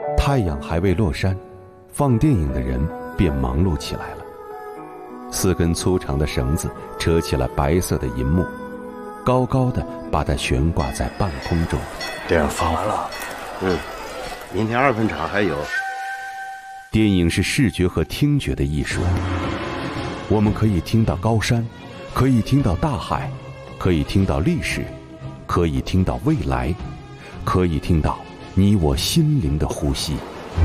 太阳还未落山，放电影的人便忙碌起来了。4根粗长的绳子扯起了白色的银幕，高高的把它悬挂在半空中。 电影放完了。 明天2分场还有。 电影是视觉和听觉的艺术，我们可以听到高山，可以听到大海，可以听到历史，可以听到未来，可以听到你我心灵的呼吸。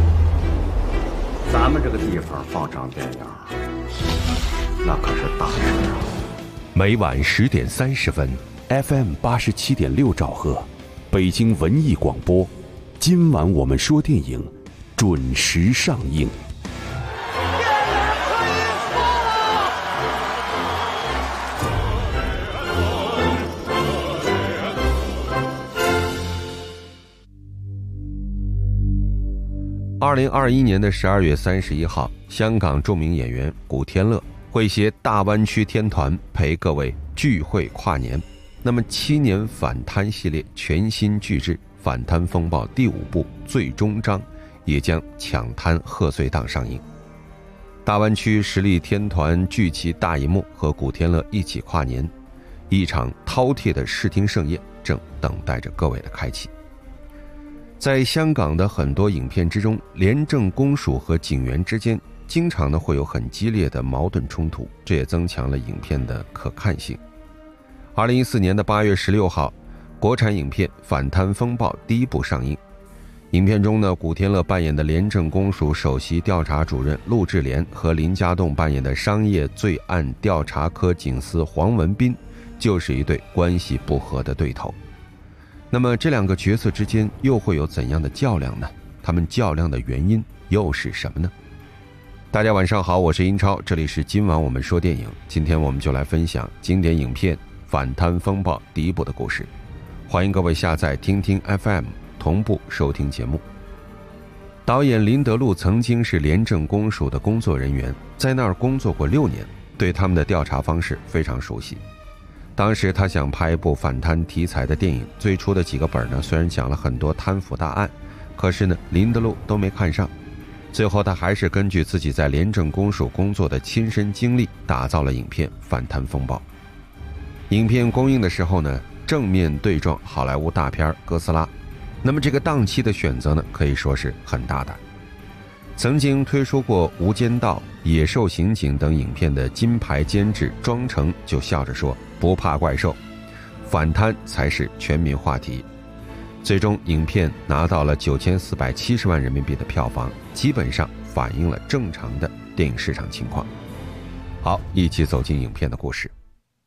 咱们这个地方放场电影，那可是大事啊！ 每晚10点30分 ，FM 87.6兆赫，北京文艺广播。今晚我们说电影，准时上映。2021年的12月31号，香港著名演员古天乐会携大湾区天团陪各位聚会跨年。那么7年反贪系列全新巨制《反贪风暴》第5部最终章也将抢滩贺岁档上映。大湾区实力天团聚齐大银幕和古天乐一起跨年，一场饕餮的视听盛宴正等待着各位的开启。在香港的很多影片之中，廉政公署和警员之间经常会有很激烈的矛盾冲突，这也增强了影片的可看性。2014年的8月16号，国产影片《反贪风暴》第1部上映。影片中呢，古天乐扮演的廉政公署首席调查主任陆志廉和林家栋扮演的商业罪案调查科警司黄文斌就是一对关系不和的对头。那么这2个角色之间又会有怎样的较量呢？他们较量的原因又是什么呢？大家晚上好，我是英超，这里是今晚我们说电影。今天我们就来分享经典影片《反贪风暴》第1部的故事。欢迎各位下载听听 FM 同步收听节目。导演林德禄曾经是廉政公署的工作人员，在那儿工作过6年，对他们的调查方式非常熟悉。当时他想拍一部反贪题材的电影，最初的几个本呢，虽然讲了很多贪腐大案，可是呢，林德禄都没看上。最后他还是根据自己在廉政公署工作的亲身经历，打造了影片《反贪风暴》。影片公映的时候呢，正面对撞好莱坞大片哥斯拉。那么这个档期的选择呢，可以说是很大胆。曾经推出过《无间道》《野兽刑警》等影片的金牌监制庄成就笑着说，不怕怪兽，反贪才是全民话题。最终影片拿到了9470万人民币的票房，基本上反映了正常的电影市场情况。好，一起走进影片的故事。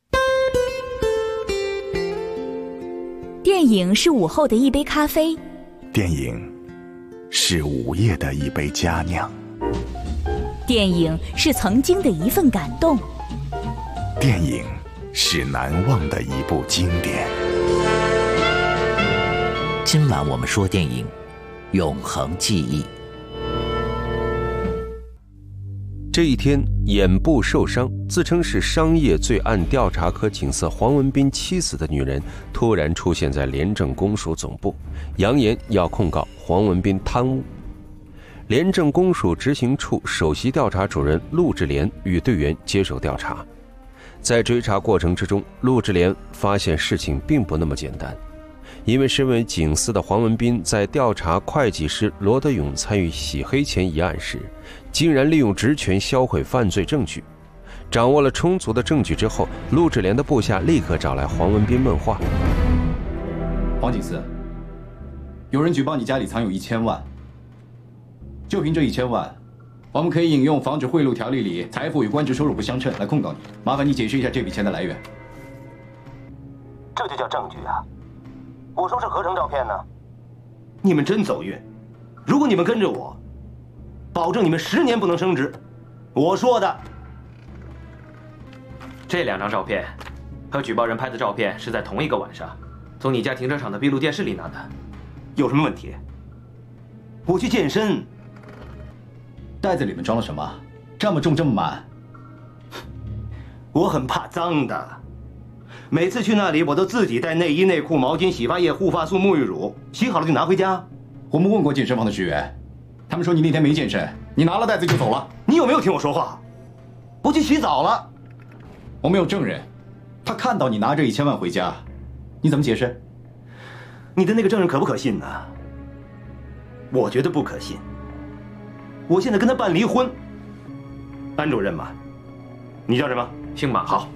电影是午后的一杯咖啡， 电影是午夜的一杯佳酿， 电影是曾经的一份感动， 电影是难忘的一部经典。 今晚我们说电影，永恒记忆。 这一天，眼部受伤，自称是商业罪案调查科警司黄文斌妻子的女人突然出现在廉政公署总部，扬言要控告黄文斌贪污。廉政公署执行处首席调查主任陆志廉与队员接手调查。在追查过程之中，陆志廉发现事情并不那么简单。因为身为警司的黄文斌在调查会计师罗德勇参与洗黑钱一案时，竟然利用职权销毁犯罪证据。掌握了充足的证据之后，陆志廉的部下立刻找来黄文斌问话。 黄警司，有人举报你家里藏有1000万，就凭这1000万，我们可以引用《防止贿赂条例》里财富与官职收入不相称来控告你。麻烦你解释一下这笔钱的来源。 这就叫证据啊！我说是合成照片呢。 你们真走运，如果你们跟着我，保证你们10年不能升职。我说的。 这2张照片和举报人拍的照片是在同一个晚上，从你家停车场的闭路电视里拿的。 有什么问题？我去健身。 袋子里面装了什么？这么重这么满？ 我很怕脏的，每次去那里我都自己带内衣内裤毛巾洗发液护发素沐浴乳，洗好了就拿回家。 我们问过健身房的职员， 他们说你那天没健身，你拿了袋子就走了。 你有没有听我说话？我去洗澡了。 我们有证人，他看到你拿着1000万回家，你怎么解释？ 你的那个证人可不可信呢？我觉得不可信。我现在跟他办离婚。安主任嘛，你叫什么？ 姓马。 好。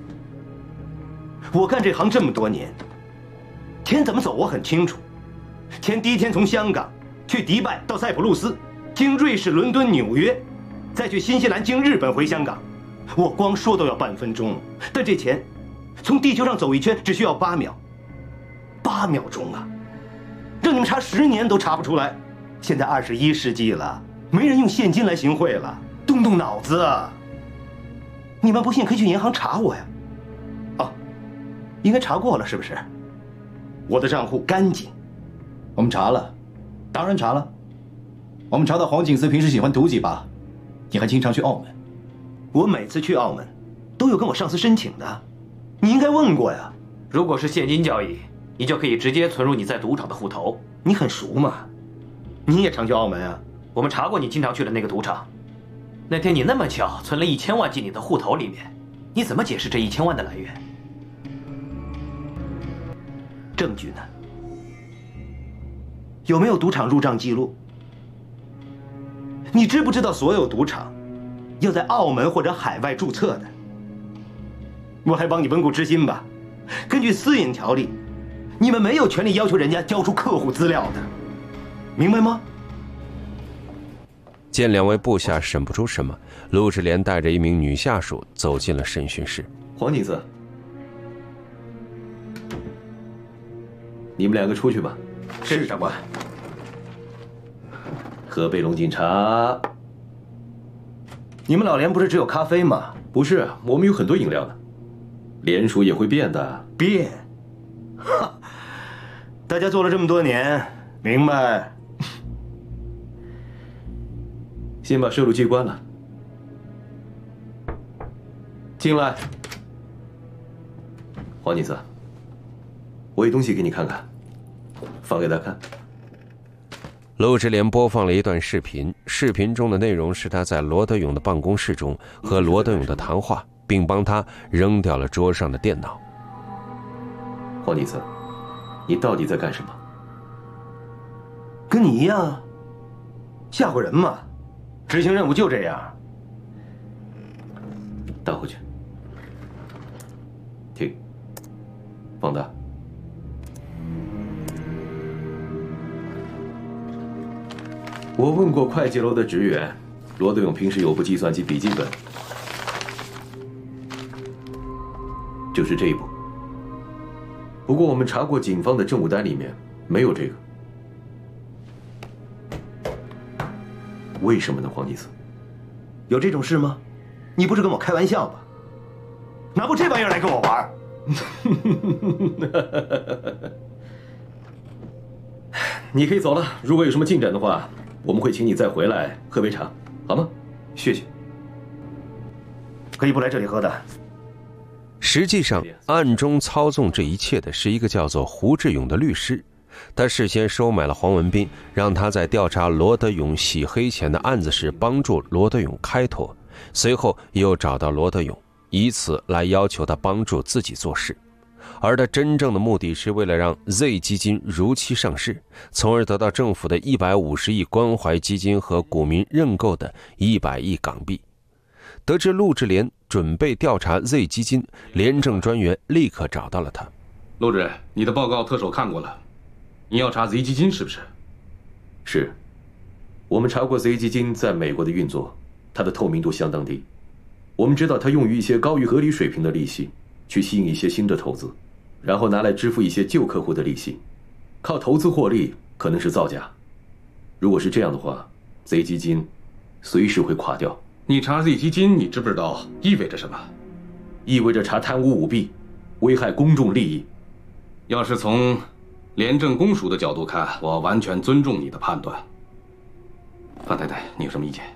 我干这行这么多年，天怎么走我很清楚。天第一天从香港去迪拜到塞浦路斯，经瑞士、伦敦、纽约，再去新西兰，经日本回香港，我光说都要半分钟。但这钱从地球上走一圈只需要8秒，8秒钟啊！让你们查10年都查不出来。现在21世纪了，没人用现金来行贿了，动动脑子啊！你们不信可以去银行查我呀。哦，应该查过了是不是？我的账户干净。 我们查了，当然查了。我们查到黄景思平时喜欢赌几把，你还经常去澳门。 我每次去澳门，都有跟我上司申请的，你应该问过呀。 如果是现金交易，你就可以直接存入你在赌场的户头。 你很熟嘛？你也常去澳门啊？ 我们查过你经常去的那个赌场。那天你那么巧存了1000万进你的户头里面，你怎么解释这1000万的来源？ 证据呢？有没有赌场入账记录？你知不知道所有赌场要在澳门或者海外注册的？我还帮你温故知新吧。根据私隐条例，你们没有权利要求人家交出客户资料的，明白吗？ 见两位部下审不出什么，陆志廉带着一名女下属走进了审讯室。 黄警司，你们2个出去吧。 是，长官。 喝杯龙井茶。 你们老连不是只有咖啡吗？ 不是，我们有很多饮料呢。连署也会变的。 变？哈，大家做了这么多年，明白？ 先把摄录机关了。进来。黄警司，我有东西给你看看，放给他看。 陆志廉播放了一段视频，视频中的内容是他在罗德勇的办公室中和罗德勇的谈话，并帮他扔掉了桌上的电脑。 黄警司，你到底在干什么？ 跟你一样啊，吓唬人嘛。执行任务就这样。 倒回去。停。放大。我问过会计楼的职员，罗德勇平时有部计算机笔记本，就是这一部。不过我们查过警方的政务单里面没有这个。为什么呢，黄警司？ 有这种事吗？你不是跟我开玩笑吧？拿部这玩意儿来跟我玩？ 你可以走了，如果有什么进展的话，我们会请你再回来喝杯茶，好吗？ 谢谢。可以不来这里喝的。 实际上，暗中操纵这一切的是一个叫做胡志勇的律师。他事先收买了黄文斌，让他在调查罗德勇洗黑钱的案子时帮助罗德勇开脱，随后又找到罗德勇，以此来要求他帮助自己做事。而他真正的目的是为了让 Z 基金如期上市，从而得到政府的150亿关怀基金和股民认购的100亿港币。得知陆志廉准备调查 Z 基金，廉政专员立刻找到了他。 陆志，你的报告特首看过了，你要查 Z 基金是不是？ 是，我们查过 Z 基金在美国的运作，它的透明度相当低。我们知道它用于一些高于合理水平的利息，去吸引一些新的投资，然后拿来支付一些旧客户的利息，靠投资获利可能是造假。如果是这样的话 ，Z 基金随时会垮掉。 你查 Z 基金，你知不知道意味着什么？ 意味着查贪污舞弊，危害公众利益。 要是从廉政公署的角度看，我完全尊重你的判断。范太太，你有什么意见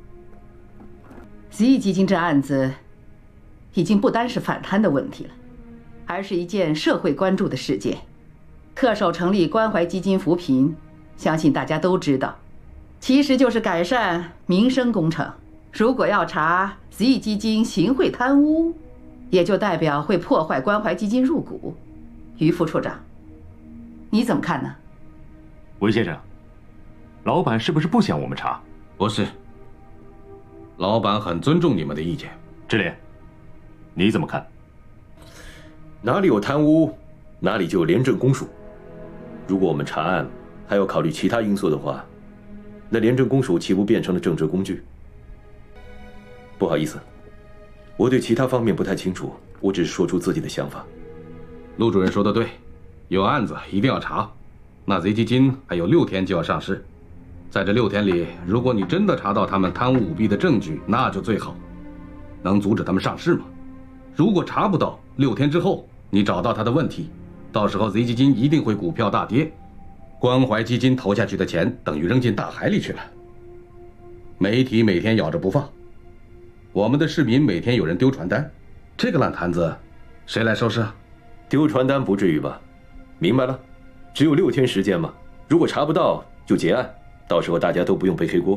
？Z 基金这案子已经不单是反贪的问题了，而是一件社会关注的事件。特首成立关怀基金扶贫，相信大家都知道。 其实就是改善民生工程。如果要查 Z 基金行贿贪污，也就代表会破坏关怀基金入股。于副处长，你怎么看呢？ 韦先生，老板是不是不想我们查？ 不是，老板很尊重你们的意见。 智联，你怎么看？ 哪里有贪污，哪里就有廉政公署。如果我们查案还要考虑其他因素的话，那廉政公署岂不变成了政治工具？不好意思，我对其他方面不太清楚，我只是说出自己的想法。 陆主任说的对，有案子一定要查。那 Z 基金还有6天就要上市，在这6天里，如果你真的查到他们贪污舞弊的证据，那就最好。能阻止他们上市吗？如果查不到，6天之后你找到他的问题，到时候 Z 基金一定会股票大跌，关怀基金投下去的钱等于扔进大海里去了。媒体每天咬着不放，我们的市民每天有人丢传单，这个烂摊子谁来收拾啊？ 丢传单不至于吧？明白了，只有6天时间嘛，如果查不到就结案，到时候大家都不用背黑锅。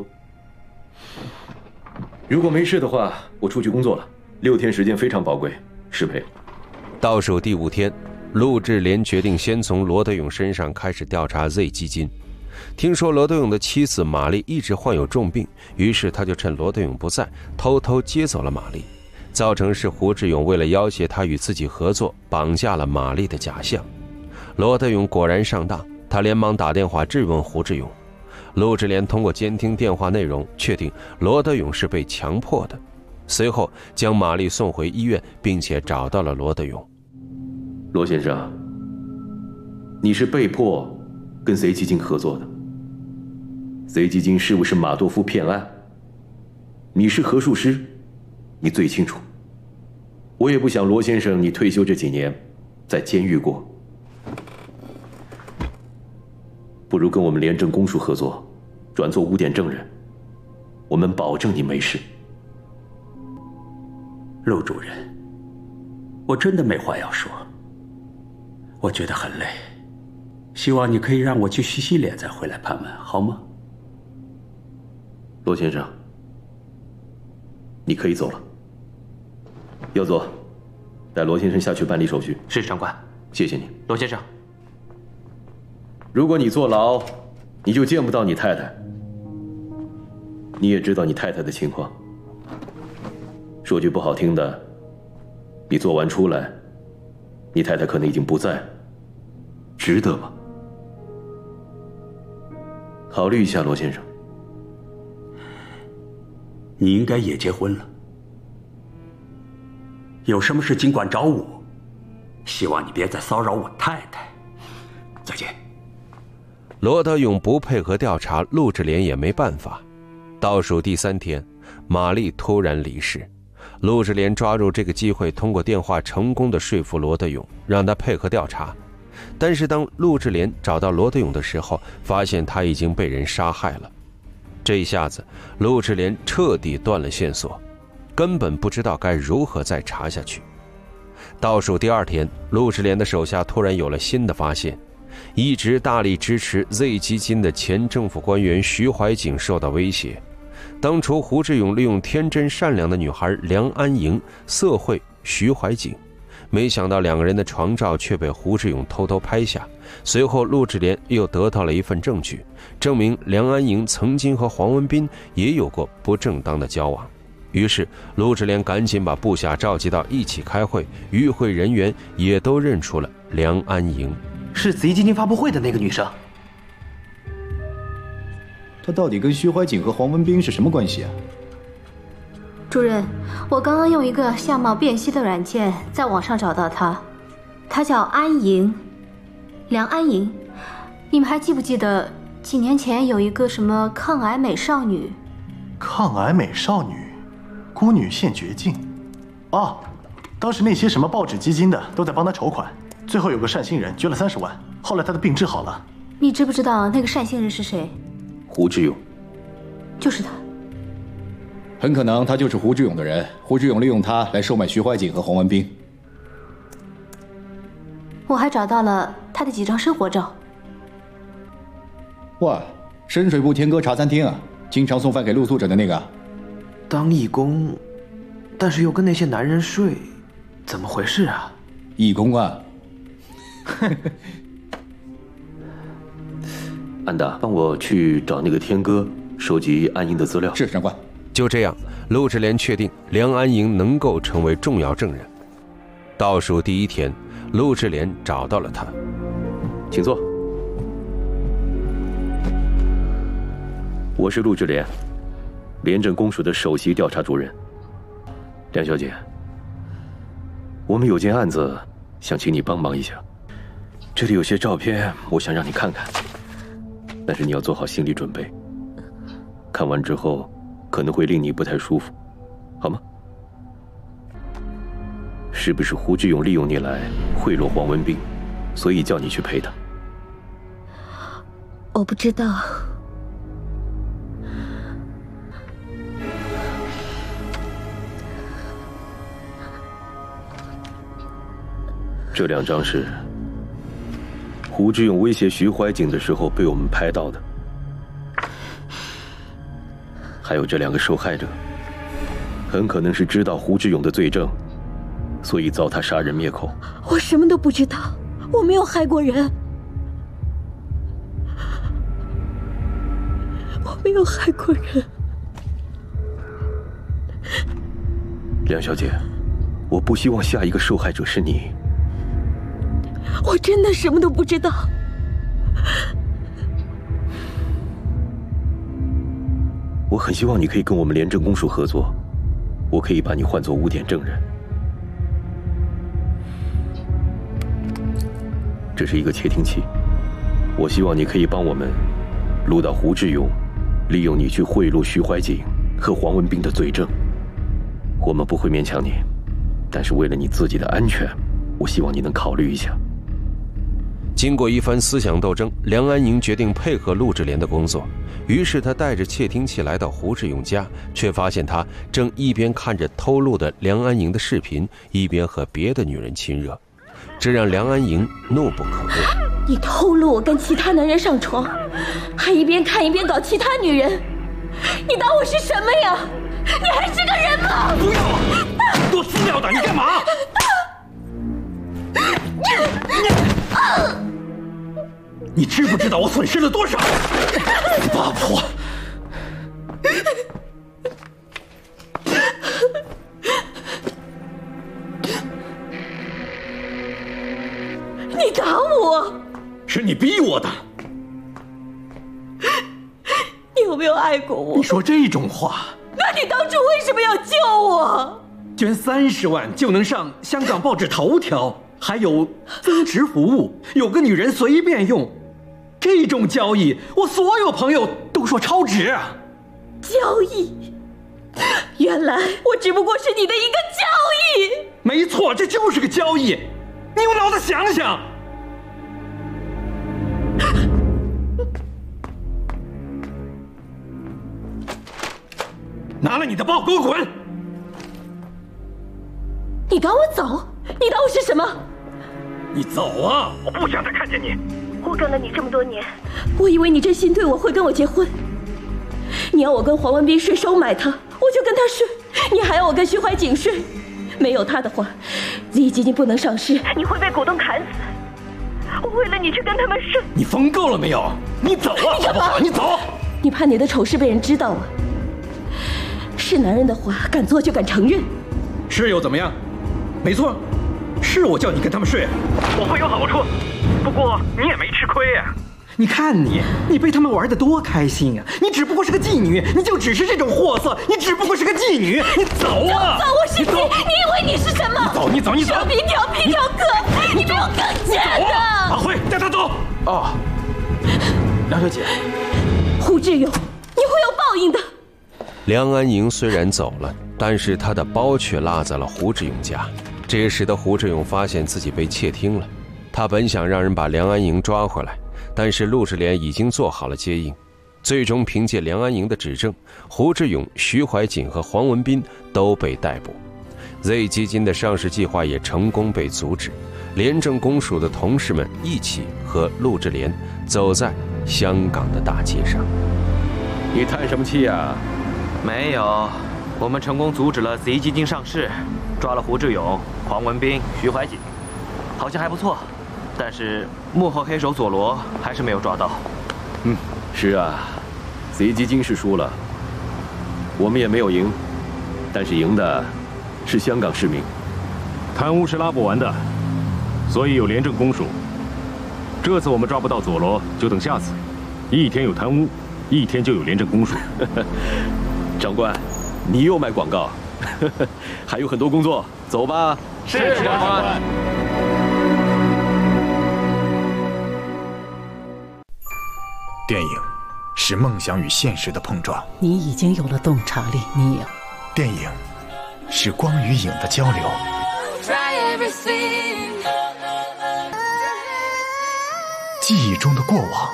如果没事的话，我出去工作了，6天时间非常宝贵，失陪。 倒数第5天，陆志廉决定先从罗德勇身上开始调查 Z 基金。听说罗德勇的妻子玛丽一直患有重病，于是他就趁罗德勇不在，偷偷接走了玛丽，造成是胡志勇为了要挟他与自己合作，绑架了玛丽的假象。罗德勇果然上当，他连忙打电话质问胡志勇。陆志廉通过监听电话内容确定罗德勇是被强迫的，随后将玛丽送回医院，并且找到了罗德勇。 罗先生，你是被迫跟 Z 基金合作的。Z 基金是不是马多夫骗案？你是核数师，你最清楚。我也不想罗先生你退休这几年在监狱过，不如跟我们廉政公署合作，转做污点证人，我们保证你没事。 陆主任，我真的没话要说，我觉得很累，希望你可以让我去洗洗脸再回来盘问，好吗？ 罗先生，你可以走了。耀佐，带罗先生下去办理手续。 是，长官。 谢谢你。 罗先生， 如果你坐牢，你就见不到你太太，你也知道你太太的情况。说句不好听的，你做完出来，你太太可能已经不在，值得吗？考虑一下，罗先生。 你应该也结婚了，有什么事尽管找我，希望你别再骚扰我太太。再见。 罗德勇不配合调查，陆志廉也没办法。倒数第3天，玛丽突然离世，陆志廉抓住这个机会，通过电话成功的说服罗德勇，让他配合调查。但是当陆志廉找到罗德勇的时候，发现他已经被人杀害了。这一下子，陆志廉彻底断了线索，根本不知道该如何再查下去。倒数第2天，陆志廉的手下突然有了新的发现，一直大力支持 Z 基金的前政府官员徐怀景受到威胁。当初胡志勇利用天真善良的女孩梁安莹色贿徐怀景，没想到2个人的床照却被胡志勇偷偷拍下。随后陆志廉又得到了一份证据，证明梁安莹曾经和黄文斌也有过不正当的交往。于是陆志廉赶紧把部下召集到一起开会，与会人员也都认出了梁安莹， 是 Z 基金发布会的那个女生。 她到底跟徐怀景和黄文斌是什么关系啊？ 主任，我刚刚用一个相貌辨析的软件在网上找到她，她叫安莹，梁安莹。你们还记不记得几年前有一个什么抗癌美少女？ 抗癌美少女，孤女现绝境。哦，当时那些什么报纸基金的都在帮她筹款，最后有个善心人捐了30万，后来她的病治好了。 你知不知道那个善心人是谁？ 胡志勇。 就是他。 很可能他就是胡志勇的人，胡志勇利用他来收买徐怀景和黄文斌。 我还找到了他的几张生活照。 哇， 深水埗天歌茶餐厅啊，经常送饭给露宿者的那个。 当义工，但是又跟那些男人睡，怎么回事啊？ 义工啊！ 安达，帮我去找那个天歌，收集安营的资料。 是，长官。 就这样，陆志廉确定梁安营能够成为重要证人。倒数第一天，陆志廉找到了他， 请坐。我是陆志廉，廉政公署的首席调查主任。梁小姐，我们有件案子，想请你帮忙一下。这里有些照片，我想让你看看。但是你要做好心理准备，看完之后可能会令你不太舒服，好吗？是不是胡志勇利用你来贿赂黄文斌，所以叫你去陪他？ 我不知道。 这2张是胡志勇威胁徐怀瑾的时候被我们拍到的，还有这2个受害者，很可能是知道胡志勇的罪证，所以遭他杀人灭口。 我什么都不知道，我没有害过人，我没有害过人。 梁小姐，我不希望下一个受害者是你。 我真的什么都不知道。 我很希望你可以跟我们廉政公署合作，我可以把你换作污点证人。这是一个窃听器，我希望你可以帮我们录到胡志勇利用你去贿赂徐怀瑾和黄文斌的罪证。我们不会勉强你，但是为了你自己的安全，我希望你能考虑一下。 经过一番思想斗争，梁安营决定配合陆志廉的工作。于是他带着窃听器来到胡志勇家，却发现他正一边看着偷录的梁安营的视频，一边和别的女人亲热，这让梁安营怒不可遏。 你偷录我跟其他男人上床，还一边看一边搞其他女人，你当我是什么呀？你还是个人吗？ 不要啊！多资料的，你干嘛？你知不知道我损失了多少？八婆！ 你打我！ 是你逼我的。 你有没有爱过我？ 你说这种话， 那你当初为什么要救我？ 捐30万就能上香港报纸头条，还有增值服务，有个女人随便用。这种交易，我所有朋友都说超值啊！ 交易？原来我只不过是你的一个交易。 没错，这就是个交易。你用脑子想想。拿了你的包，给我滚！ 你赶我走？你当我是什么？ 你走啊！我不想再看见你。 我跟了你这么多年，我以为你真心对我，会跟我结婚。你要我跟黄文斌睡，收买他，我就跟他睡。你还要我跟徐怀瑾睡，没有他的话，ZE基金不能上市，你会被股东砍死。我为了你去跟他们睡。 你疯够了没有？你走啊！好不好？你走！ 你怕你的丑事被人知道啊？是男人的话，敢做就敢承认。 是又怎么样？没错，是我叫你跟他们睡，我会有好处。不过你也没吃亏呀。你看你被他们玩得多开心啊！你只不过是个妓女，你就只是这种货色，你只不过是个妓女。你走啊！ 走！我是谁？你以为你是什么？ 你走！ 调皮客！你比我更贱的！ 阿慧，带他走。 哦，梁小姐， 胡志勇，你会有报应的。 梁安营虽然走了，但是他的包却落在了胡志勇家，这也使得胡志勇发现自己被窃听了。他本想让人把梁安营抓回来，但是陆志廉已经做好了接应。最终凭借梁安营的指证，胡志勇、徐怀瑾和黄文斌都被逮捕。ZE基金的上市计划也成功被阻止。廉政公署的同事们一起和陆志廉走在香港的大街上。 你叹什么气呀？ 没有，我们成功阻止了贼基金上市，抓了胡志勇、黄文斌、徐怀瑾，好像还不错。但是幕后黑手佐罗还是没有抓到。 是啊，贼基金是输了，我们也没有赢，但是赢的是香港市民。 贪污是拉不完的，所以有廉政公署。这次我们抓不到佐罗，就等下次。一天有贪污，一天就有廉政公署。 长官，你又卖广告，还有很多工作，走吧。 是长官。 电影是梦想与现实的碰撞。 你已经有了洞察力，你有。 电影是光与影的交流。记忆中的过往，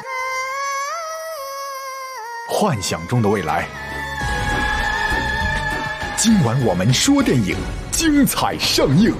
幻想中的未来。今晚我们说电影，精彩上映。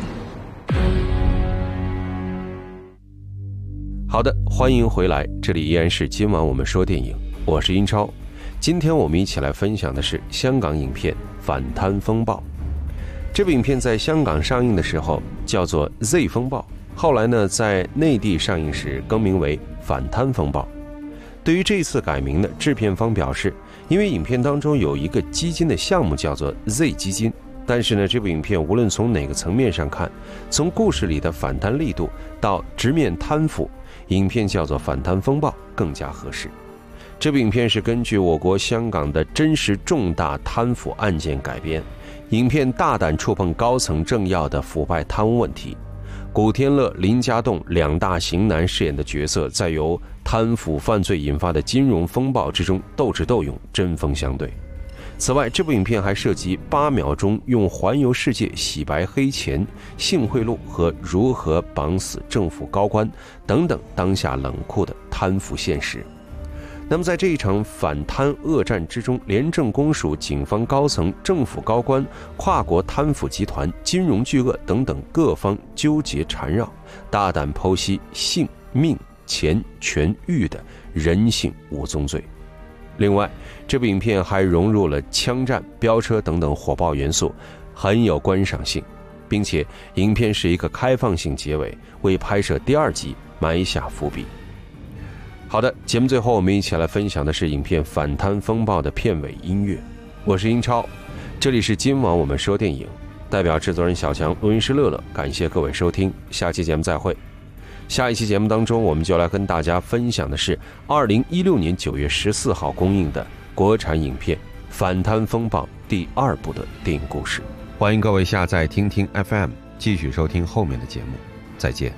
好的，欢迎回来，这里依然是今晚我们说电影，我是英超。今天我们一起来分享的是香港影片《反贪风暴》。这部影片在香港上映的时候叫做 Z 风暴，后来呢在内地上映时更名为反贪风暴。对于这一次改名呢，制片方表示，因为影片当中有一个基金的项目叫做 Z 基金，但是呢这部影片无论从哪个层面上看，从故事里的反贪力度到直面贪腐，影片叫做反贪风暴更加合适。这部影片是根据我国香港的真实重大贪腐案件改编，影片大胆触碰高层政要的腐败贪污问题。古天乐、林家栋两大型男饰演的角色，在由贪腐犯罪引发的金融风暴之中斗智斗勇，针锋相对。此外，这部影片还涉及8秒钟用环游世界洗白黑钱、性贿赂和如何绑死政府高官等等当下冷酷的贪腐现实。那么在这一场反贪恶战之中，廉政公署、警方高层、政府高官、跨国贪腐集团、金融巨鳄等等各方纠结缠绕，大胆剖析性、命、钱、权、欲的人性五宗罪。另外，这部影片还融入了枪战、飙车等等火爆元素，很有观赏性，并且影片是一个开放性结尾，为拍摄第2集埋下伏笔。好的，节目最后我们一起来分享的是影片《反贪风暴》的片尾音乐。我是英超，这里是今晚我们说电影，代表制作人小强、录音师乐乐，感谢各位收听，下期节目再会。下一期节目当中，我们就来跟大家分享的是2016年9月14号公映的国产影片《反贪风暴》第2部的电影故事。欢迎各位下载听听 FM， 继续收听后面的节目。再见。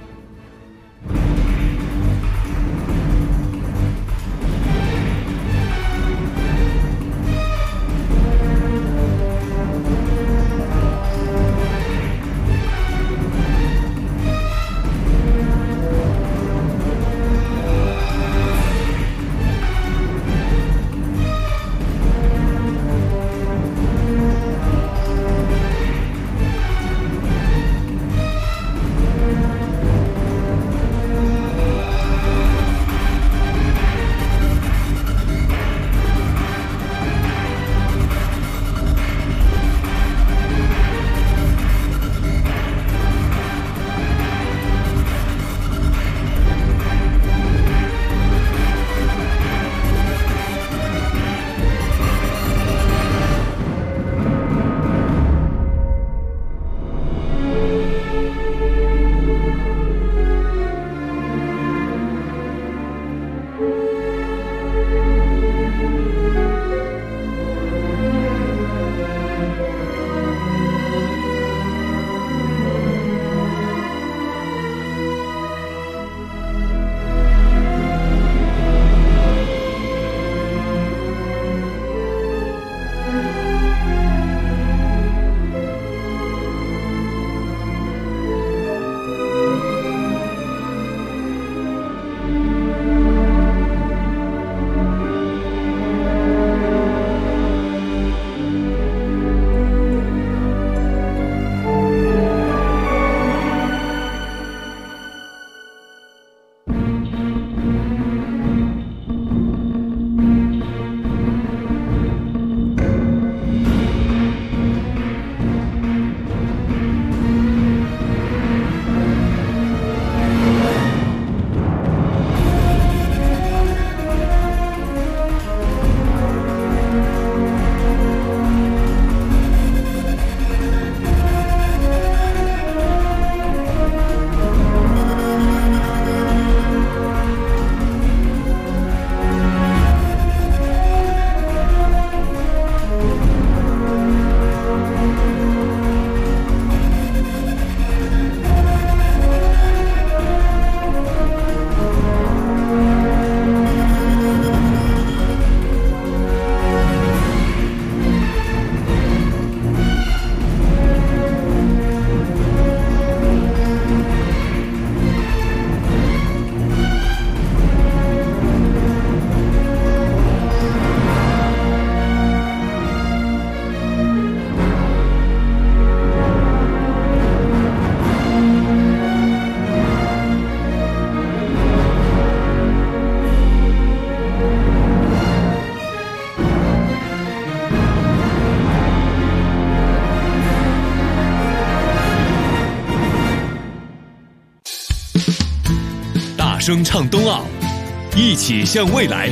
声唱冬奥，一起向未来。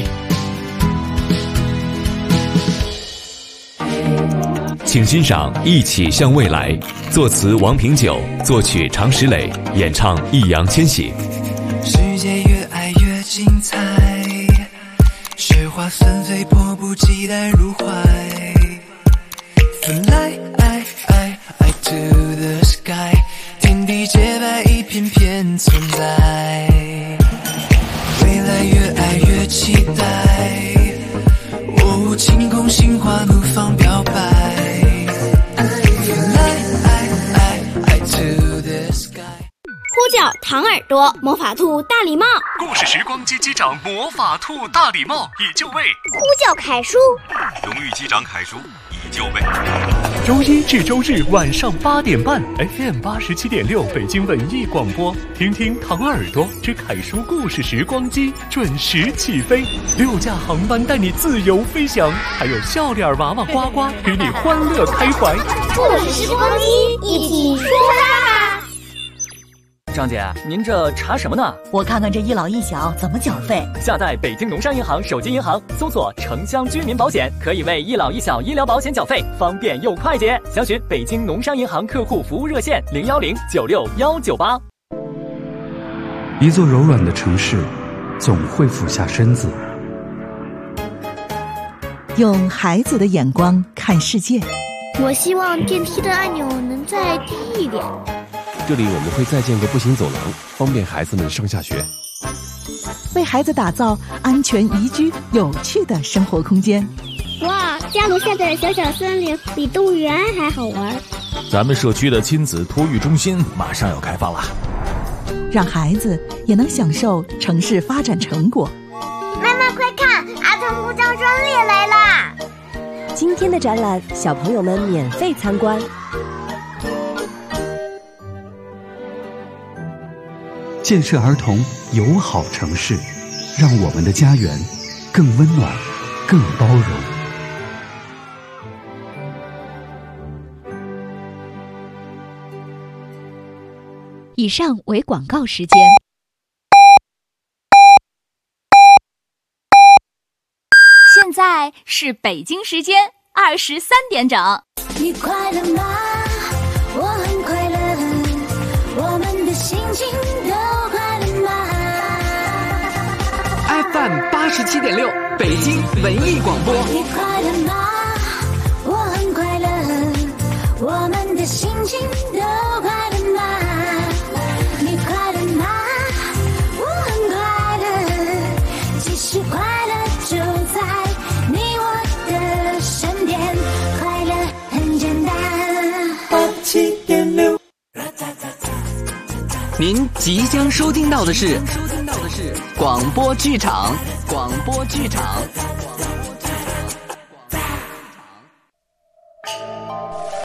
请欣赏《一起向未来》，作词王平久，作曲常石磊，演唱易烊千玺。 世界越爱越精彩，雪花纷飞，迫不及待入怀。Fly to the sky， 天地洁白，一片片存在。未来越爱越期待，哦，晴空心花怒放表白。 呼叫唐耳朵，魔法兔大礼帽。 故事时光机机长魔法兔大礼帽已就位。 呼叫凯叔， 荣誉机长凯叔已就位。周一至周日晚上8点半 ，FM 87.6北京文艺广播，听听唐耳朵之凯叔故事时光机准时起飞，6架航班带你自由飞翔，还有笑脸娃娃呱呱与你欢乐开怀。 故事时光机，一起出发吧！ 张姐，您这查什么呢？ 我看看这一老一小怎么缴费。 下载北京农商银行手机银行，搜索城乡居民保险，可以为一老一小医疗保险缴费，方便又快捷。详询北京农商银行客户服务热线010969198。 一座柔软的城市，总会俯下身子， 用孩子的眼光看世界。 我希望电梯的按钮能再低一点。 这里我们会再建个步行走廊，方便孩子们上下学。 为孩子打造安全宜居、有趣的生活空间。 哇，家楼下的小小森林比动物园还好玩。 咱们社区的亲子托育中心马上要开放了， 让孩子也能享受城市发展成果。 妈妈快看，儿童服装专列来啦！ 今天的展览，小朋友们免费参观。 建设儿童友好城市，让我们的家园更温暖、更包容。 以上为广告时间。现在是北京时间23点整。 你快乐吗？我很快乐，我们的心情都快乐吗 ？FM 87.6，北京文艺广播。 你快乐吗？我很快乐，我们的心情都快乐吗？你快乐吗？我很快乐，其实快乐就在你我的身边，快乐很简单。87.6。 您即将收听到的是广播剧场。